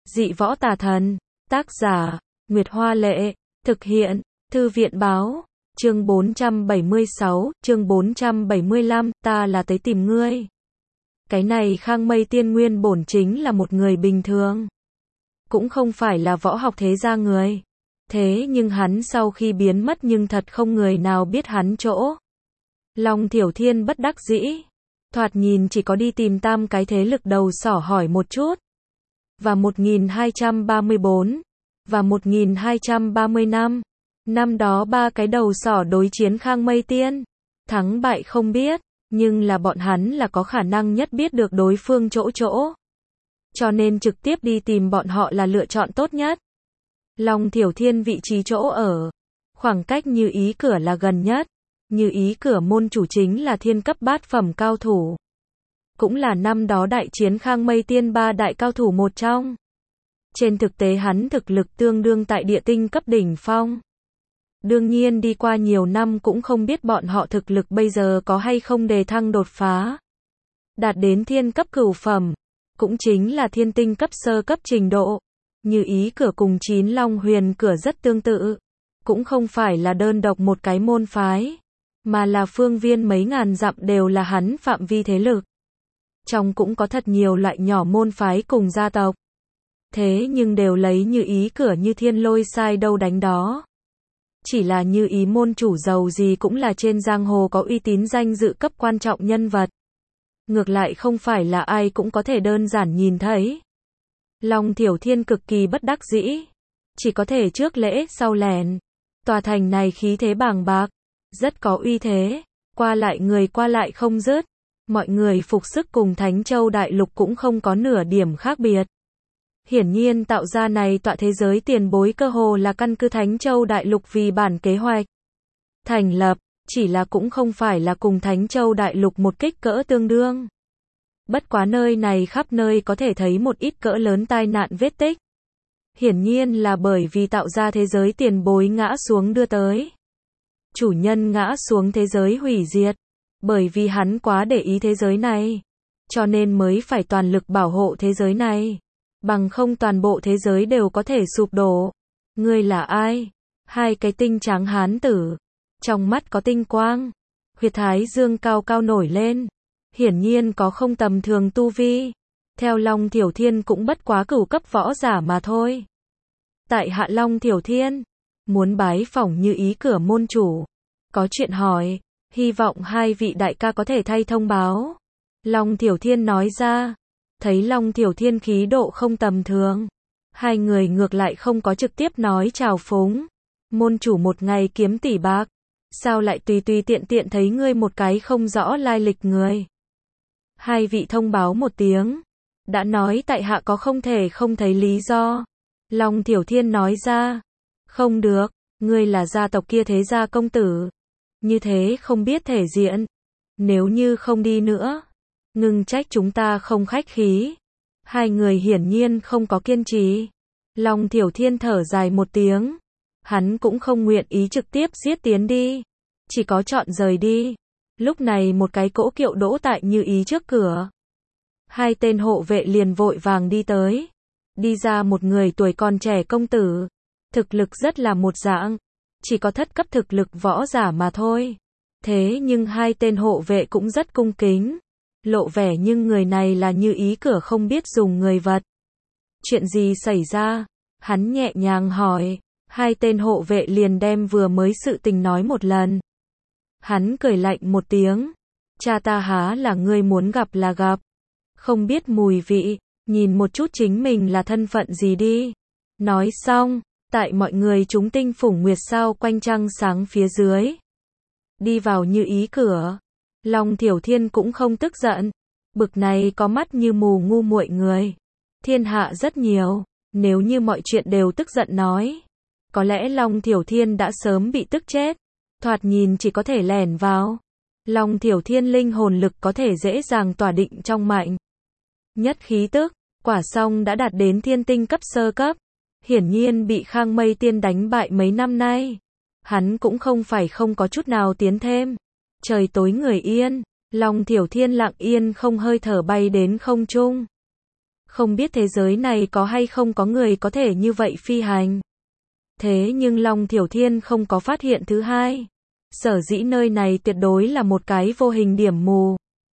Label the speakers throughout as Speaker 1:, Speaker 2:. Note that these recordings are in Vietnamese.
Speaker 1: Dị võ tà thần. Tác giả, Nguyệt Hoa Lệ. Thực hiện, Thư viện Báo. Chương 476, chương 475, ta là tới tìm ngươi. Cái này Khang Mây Tiên nguyên bổn chính là một người bình thường. Cũng không phải là võ học thế gia người. Thế nhưng hắn sau khi biến mất nhưng thật không người nào biết hắn chỗ. Long Thiểu Thiên bất đắc dĩ. Thoạt nhìn chỉ có đi tìm tam cái thế lực đầu sỏ hỏi một chút. Và 1234. Và 1235. Năm đó ba cái đầu sỏ đối chiến Khang Mây Tiên. Thắng bại không biết, nhưng là bọn hắn là có khả năng nhất biết được đối phương chỗ. Cho nên trực tiếp đi tìm bọn họ là lựa chọn tốt nhất. Long Thiểu Thiên vị trí chỗ ở. Khoảng cách Như Ý Cửa là gần nhất. Như Ý Cửa môn chủ chính là thiên cấp bát phẩm cao thủ. Cũng là năm đó đại chiến Khang Mây Tiên ba đại cao thủ một trong. Trên thực tế hắn thực lực tương đương tại địa tinh cấp đỉnh phong. Đương nhiên đi qua nhiều năm cũng không biết bọn họ thực lực bây giờ có hay không đề thăng đột phá. Đạt đến thiên cấp cửu phẩm. Cũng chính là thiên tinh cấp sơ cấp trình độ. Như Ý Cửa cùng Chín Long Huyền Cửa rất tương tự. Cũng không phải là đơn độc một cái môn phái. Mà là phương viên mấy ngàn dặm đều là hắn phạm vi thế lực. Trong cũng có thật nhiều loại nhỏ môn phái cùng gia tộc. Thế nhưng đều lấy Như Ý Cửa như thiên lôi sai đâu đánh đó. Chỉ là Như Ý môn chủ giàu gì cũng là trên giang hồ có uy tín danh dự cấp quan trọng nhân vật. Ngược lại không phải là ai cũng có thể đơn giản nhìn thấy. Long Thiểu Thiên cực kỳ bất đắc dĩ. Chỉ có thể trước lễ sau lẻn. Tòa thành này khí thế bàng bạc. Rất có uy thế. Qua lại người qua lại không dứt. Mọi người phục sức cùng Thánh Châu Đại Lục cũng không có nửa điểm khác biệt. Hiển nhiên tạo ra này tọa thế giới tiền bối cơ hồ là căn cứ Thánh Châu Đại Lục vì bản kế hoạch thành lập, chỉ là cũng không phải là cùng Thánh Châu Đại Lục một kích cỡ tương đương. Bất quá nơi này khắp nơi có thể thấy một ít cỡ lớn tai nạn vết tích. Hiển nhiên là bởi vì tạo ra thế giới tiền bối ngã xuống đưa tới. Chủ nhân ngã xuống thế giới hủy diệt. Bởi vì hắn quá để ý thế giới này. Cho nên mới phải toàn lực bảo hộ thế giới này. Bằng không toàn bộ thế giới đều có thể sụp đổ. Ngươi là ai? Hai cái tinh trắng hán tử. Trong mắt có tinh quang. Huyệt thái dương cao cao nổi lên. Hiển nhiên có không tầm thường tu vi. Theo Long Thiểu Thiên cũng bất quá cửu cấp võ giả mà thôi. Tại hạ Long Thiểu Thiên. Muốn bái phỏng Như Ý Cửa môn chủ. Có chuyện hỏi. Hy vọng hai vị đại ca có thể thay thông báo. Long Thiểu Thiên nói ra. Thấy Long Thiểu Thiên khí độ không tầm thường. Hai người ngược lại không có trực tiếp nói chào phúng. Môn chủ một ngày kiếm tỷ bạc. Sao lại tùy tiện thấy ngươi một cái không rõ lai lịch người. Hai vị thông báo một tiếng. Đã nói tại hạ có không thể không thấy lý do. Long Thiểu Thiên nói ra. Không được, ngươi là gia tộc kia thế gia công tử. Như thế không biết thể diện. Nếu như không đi nữa. Ngừng trách chúng ta không khách khí. Hai người hiển nhiên không có kiên trì. Long Thiểu Thiên thở dài một tiếng. Hắn cũng không nguyện ý trực tiếp giết tiến đi. Chỉ có chọn rời đi. Lúc này một cái cỗ kiệu đỗ tại Như Ý trước cửa. Hai tên hộ vệ liền vội vàng đi tới. Đi ra một người tuổi còn trẻ công tử. Thực lực rất là một dạng. Chỉ có thất cấp thực lực võ giả mà thôi. Thế nhưng hai tên hộ vệ cũng rất cung kính. Lộ vẻ nhưng người này là Như Ý Cửa không biết dùng người vật. Chuyện gì xảy ra? Hắn nhẹ nhàng hỏi. Hai tên hộ vệ liền đem vừa mới sự tình nói một lần. Hắn cười lạnh một tiếng. Cha ta há là ngươi muốn gặp là gặp. Không biết mùi vị. Nhìn một chút chính mình là thân phận gì đi. Nói xong. Tại mọi người chúng tinh phủng nguyệt sao quanh trăng sáng phía dưới. Đi vào Như Ý Cửa. Long Thiểu Thiên cũng không tức giận. Bực này có mắt như mù ngu muội người. Thiên hạ rất nhiều. Nếu như mọi chuyện đều tức giận nói. Có lẽ Long Thiểu Thiên đã sớm bị tức chết. Thoạt nhìn chỉ có thể lẻn vào. Long Thiểu Thiên linh hồn lực có thể dễ dàng tỏa định trong mạnh. Nhất khí tức. Quả xong đã đạt đến thiên tinh cấp sơ cấp. Hiển nhiên bị Khang Mây Tiên đánh bại mấy năm nay. Hắn cũng không phải không có chút nào tiến thêm. Trời tối người yên. Long Thiểu Thiên lặng yên không hơi thở bay đến không trung. Không biết thế giới này có hay không có người có thể như vậy phi hành. Thế nhưng Long Thiểu Thiên không có phát hiện thứ hai. Sở dĩ nơi này tuyệt đối là một cái vô hình điểm mù.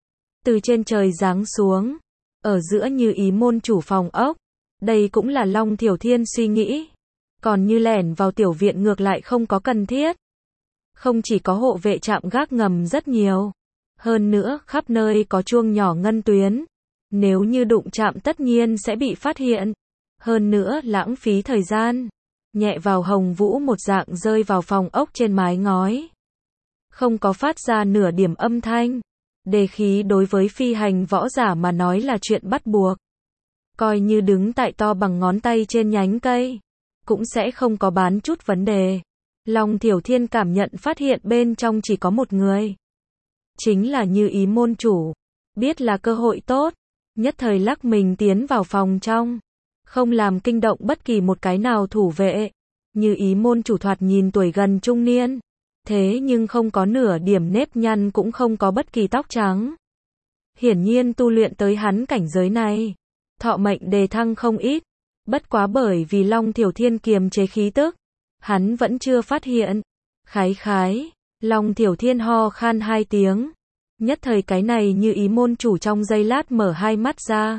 Speaker 1: Từ trên trời giáng xuống, ở giữa Như Ý môn chủ phòng ốc. Đây cũng là Long Thiểu Thiên suy nghĩ. Còn như lẻn vào tiểu viện ngược lại không có cần thiết. Không chỉ có hộ vệ trạm gác ngầm rất nhiều. Hơn nữa khắp nơi có chuông nhỏ ngân tuyến. Nếu như đụng chạm tất nhiên sẽ bị phát hiện. Hơn nữa lãng phí thời gian. Nhẹ vào Hồng Vũ một dạng rơi vào phòng ốc trên mái ngói. Không có phát ra nửa điểm âm thanh. Đề khí đối với phi hành võ giả mà nói là chuyện bắt buộc. Coi như đứng tại to bằng ngón tay trên nhánh cây. Cũng sẽ không có bán chút vấn đề. Long Thiểu Thiên cảm nhận phát hiện bên trong chỉ có một người. Chính là Như Ý môn chủ. Biết là cơ hội tốt. Nhất thời lắc mình tiến vào phòng trong. Không làm kinh động bất kỳ một cái nào thủ vệ. Như Ý môn chủ thoạt nhìn tuổi gần trung niên. Thế nhưng không có nửa điểm nếp nhăn cũng không có bất kỳ tóc trắng. Hiển nhiên tu luyện tới hắn cảnh giới này. Thọ mệnh đề thăng không ít. Bất quá bởi vì Long Thiểu Thiên kiềm chế khí tức. Hắn vẫn chưa phát hiện. Khái khái. Long Thiểu Thiên ho khan 2 tiếng. Nhất thời cái này Như Ý môn chủ trong giây lát mở hai mắt ra.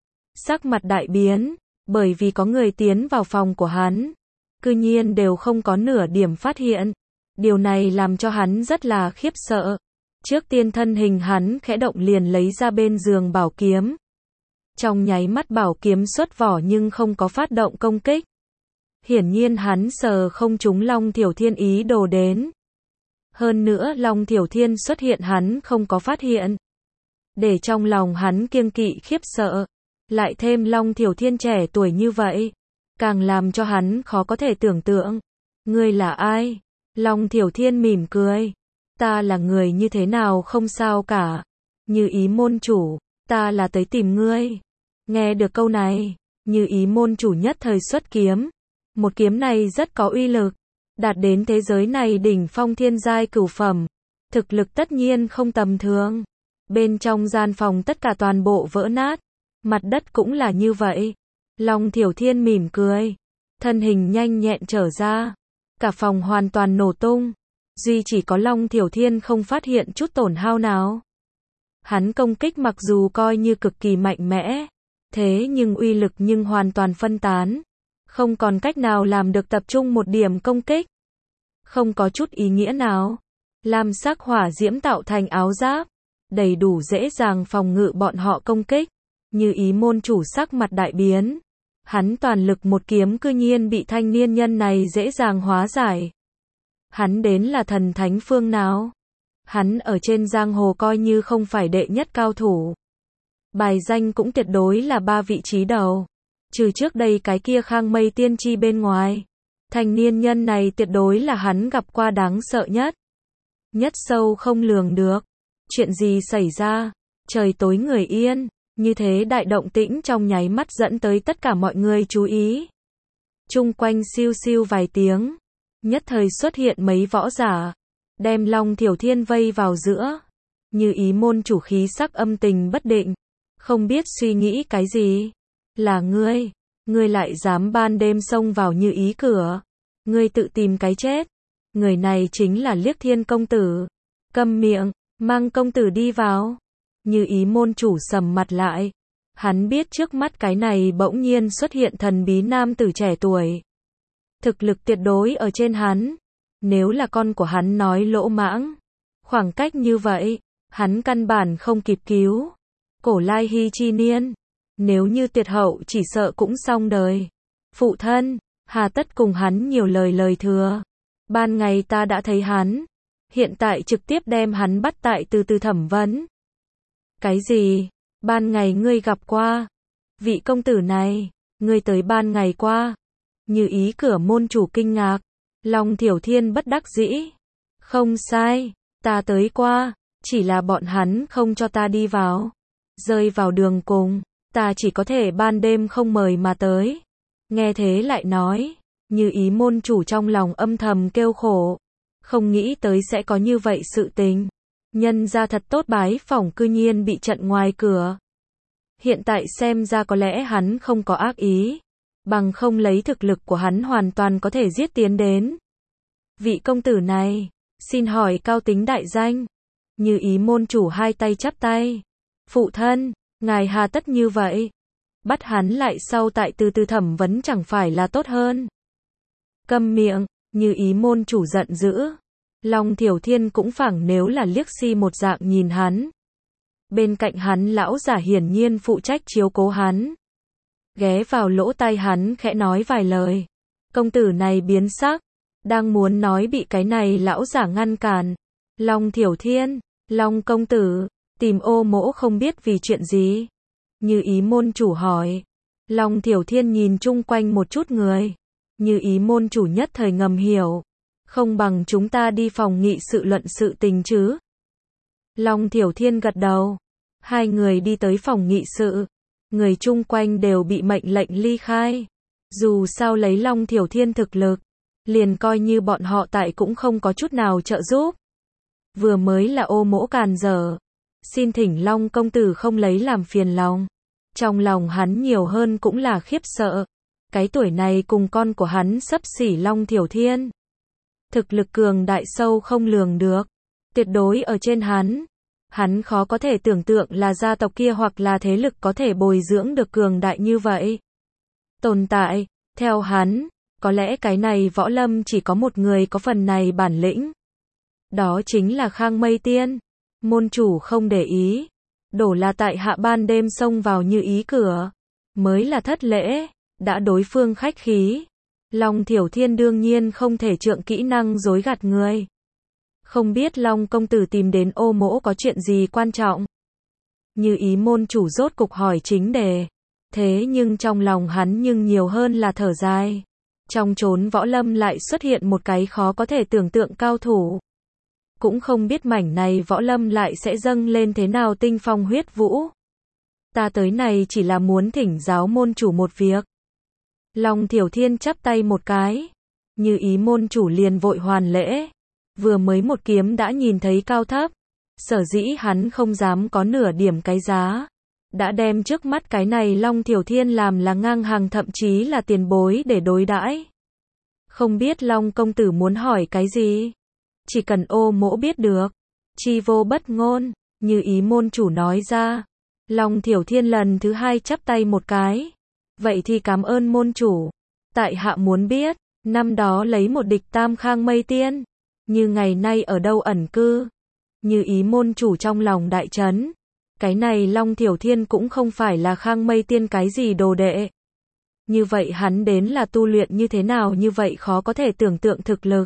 Speaker 1: Sắc mặt đại biến. Bởi vì có người tiến vào phòng của hắn. Cư nhiên đều không có nửa điểm phát hiện. Điều này làm cho hắn rất là khiếp sợ. Trước tiên thân hình hắn khẽ động liền lấy ra bên giường bảo kiếm. Trong nháy mắt bảo kiếm xuất vỏ nhưng không có phát động công kích. Hiển nhiên hắn sờ không trúng Long Thiểu Thiên ý đồ đến. Hơn nữa Long Thiểu Thiên xuất hiện hắn không có phát hiện. Để trong lòng hắn kiêng kỵ khiếp sợ. Lại thêm Long Thiểu Thiên trẻ tuổi như vậy. Càng làm cho hắn khó có thể tưởng tượng. Ngươi là ai? Long Thiểu Thiên mỉm cười. Ta là người như thế nào không sao cả. Như Ý môn chủ. Ta là tới tìm ngươi. Nghe được câu này. Như Ý môn chủ nhất thời xuất kiếm. Một kiếm này rất có uy lực. Đạt đến thế giới này đỉnh phong thiên giai cửu phẩm. Thực lực tất nhiên không tầm thường. Bên trong gian phòng tất cả toàn bộ vỡ nát. Mặt đất cũng là như vậy. Long Thiểu Thiên mỉm cười. Thân hình nhanh nhẹn trở ra. Cả phòng hoàn toàn nổ tung. Duy chỉ có Long Thiểu Thiên không phát hiện chút tổn hao nào. Hắn công kích mặc dù coi như cực kỳ mạnh mẽ. Thế nhưng uy lực nhưng hoàn toàn phân tán. Không còn cách nào làm được tập trung một điểm công kích. Không có chút ý nghĩa nào. Lam sắc hỏa diễm tạo thành áo giáp. Đầy đủ dễ dàng phòng ngự bọn họ công kích. Như Ý môn chủ sắc mặt đại biến. Hắn toàn lực một kiếm cư nhiên bị thanh niên nhân này dễ dàng hóa giải. Hắn đến là thần thánh phương nào? Hắn ở trên giang hồ coi như không phải đệ nhất cao thủ. Bài danh cũng tuyệt đối là 3 vị trí đầu. Trừ trước đây cái kia Khang Mây tiên tri bên ngoài. Thanh niên nhân này tuyệt đối là hắn gặp qua đáng sợ nhất. Nhất sâu không lường được. Chuyện gì xảy ra? Trời tối người yên. Như thế đại động tĩnh trong nháy mắt dẫn tới tất cả mọi người chú ý. Chung quanh siêu siêu vài tiếng. Nhất thời xuất hiện mấy võ giả. Đem Long Thiểu Thiên vây vào giữa. Như Ý môn chủ khí sắc âm tình bất định. Không biết suy nghĩ cái gì. Là ngươi. Ngươi lại dám ban đêm xông vào Như Ý cửa. Ngươi tự tìm cái chết. Người này chính là Liếc Thiên công tử. Câm miệng, mang công tử đi vào. Như Ý môn chủ sầm mặt lại. Hắn biết trước mắt cái này bỗng nhiên xuất hiện thần bí nam tử trẻ tuổi. Thực lực tuyệt đối ở trên hắn. Nếu là con của hắn nói lỗ mãng. Khoảng cách như vậy, hắn căn bản không kịp cứu. Cổ Lai Hy chi niên. Nếu như tuyệt hậu chỉ sợ cũng xong đời. Phụ thân, hà tất cùng hắn nhiều lời thừa. Ban ngày ta đã thấy hắn. Hiện tại trực tiếp đem hắn bắt tại từ từ thẩm vấn. Cái gì? Ban ngày ngươi gặp qua? Vị công tử này, ngươi tới ban ngày qua? Như Ý cửa môn chủ kinh ngạc. Long Thiểu Thiên bất đắc dĩ. Không sai, ta tới qua, chỉ là bọn hắn không cho ta đi vào. Rơi vào đường cùng, ta chỉ có thể ban đêm không mời mà tới. Nghe thế lại nói, Như Ý môn chủ trong lòng âm thầm kêu khổ. Không nghĩ tới sẽ có như vậy sự tình. Nhân ra thật tốt bái phỏng cư nhiên bị chặn ngoài cửa. Hiện tại xem ra có lẽ hắn không có ác ý, bằng không lấy thực lực của hắn hoàn toàn có thể giết tiến đến. Vị công tử này, xin hỏi cao tính đại danh. Như Ý môn chủ hai tay chắp tay. Phụ thân, ngài hà tất như vậy? Bắt hắn lại sau tại từ từ thẩm vấn chẳng phải là tốt hơn? Câm miệng, Như Ý môn chủ giận dữ. Long Thiểu Thiên cũng phảng nếu là liếc si một dạng nhìn hắn. Bên cạnh hắn lão giả hiển nhiên phụ trách chiếu cố hắn. Ghé vào lỗ tai hắn khẽ nói vài lời. Công tử này biến sắc, đang muốn nói bị cái này lão giả ngăn cản. Long Thiểu Thiên, Long công tử, tìm Ô Mỗ không biết vì chuyện gì? Như Ý môn chủ hỏi. Long Thiểu Thiên nhìn chung quanh một chút người. Như Ý môn chủ nhất thời ngầm hiểu. Không bằng chúng ta đi phòng nghị sự luận sự tình chứ? Long Thiểu Thiên gật đầu. Hai người đi tới phòng nghị sự. Người chung quanh đều bị mệnh lệnh ly khai. Dù sao lấy Long Thiểu Thiên thực lực, liền coi như bọn họ tại cũng không có chút nào trợ giúp. Vừa mới là Ô Mỗ càn dở. Xin thỉnh Long công tử không lấy làm phiền lòng. Trong lòng hắn nhiều hơn cũng là khiếp sợ. Cái tuổi này cùng con của hắn xấp xỉ Long Thiểu Thiên. Thực lực cường đại sâu không lường được. Tuyệt đối ở trên hắn. Hắn khó có thể tưởng tượng là gia tộc kia hoặc là thế lực có thể bồi dưỡng được cường đại như vậy. Tồn tại, theo hắn, có lẽ cái này võ lâm chỉ có một người có phần này bản lĩnh. Đó chính là Khang Mây Tiên. Môn chủ không để ý. Đổ là tại hạ ban đêm xông vào Như Ý cửa. Mới là thất lễ, đã đối phương khách khí. Long Thiểu Thiên đương nhiên không thể trượng kỹ năng dối gạt người. Không biết Long công tử tìm đến Ô Mỗ có chuyện gì quan trọng? Như Ý môn chủ rốt cục hỏi chính đề. Thế nhưng trong lòng hắn nhưng nhiều hơn là thở dài. Trong chốn võ lâm lại xuất hiện một cái khó có thể tưởng tượng cao thủ. Cũng không biết mảnh này võ lâm lại sẽ dâng lên thế nào tinh phong huyết vũ. Ta tới này chỉ là muốn thỉnh giáo môn chủ một việc. Long Thiểu Thiên chắp tay một cái. Như Ý môn chủ liền vội hoàn lễ. Vừa mới một kiếm đã nhìn thấy cao thấp. Sở dĩ hắn không dám có nửa điểm cái giá. Đã đem trước mắt cái này Long Thiểu Thiên làm là ngang hàng thậm chí là tiền bối để đối đãi. Không biết Long công tử muốn hỏi cái gì? Chỉ cần Ô Mỗ biết được. Chi vô bất ngôn, Như Ý môn chủ nói ra. Long Thiểu Thiên lần thứ hai chắp tay một cái. Vậy thì cảm ơn môn chủ. Tại hạ muốn biết, năm đó lấy một địch tam Khang Mây Tiên. Như ngày nay ở đâu ẩn cư? Như Ý môn chủ trong lòng đại chấn. Cái này Long Thiểu Thiên cũng không phải là Khang Mây Tiên cái gì đồ đệ. Như vậy hắn đến là tu luyện như thế nào như vậy khó có thể tưởng tượng thực lực.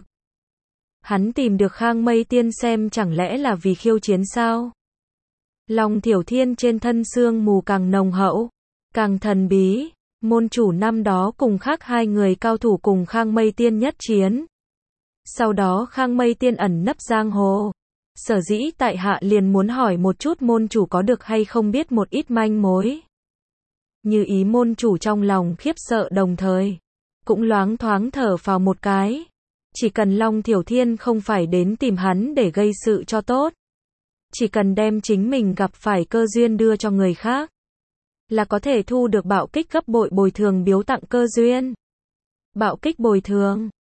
Speaker 1: Hắn tìm được Khang Mây Tiên xem chẳng lẽ là vì khiêu chiến sao? Long Thiểu Thiên trên thân sương mù càng nồng hậu, càng thần bí. Môn chủ năm đó cùng khác hai người cao thủ cùng Khang Mây Tiên nhất chiến. Sau đó Khang Mây Tiên ẩn nấp giang hồ. Sở dĩ tại hạ liền muốn hỏi một chút môn chủ có được hay không biết một ít manh mối. Như Ý môn chủ trong lòng khiếp sợ đồng thời. Cũng loáng thoáng thở phào một cái. Chỉ cần Long Thiểu Thiên không phải đến tìm hắn để gây sự cho tốt. Chỉ cần đem chính mình gặp phải cơ duyên đưa cho người khác. Là có thể thu được bạo kích gấp bội bồi thường biếu tặng cơ duyên. Bạo kích bồi thường.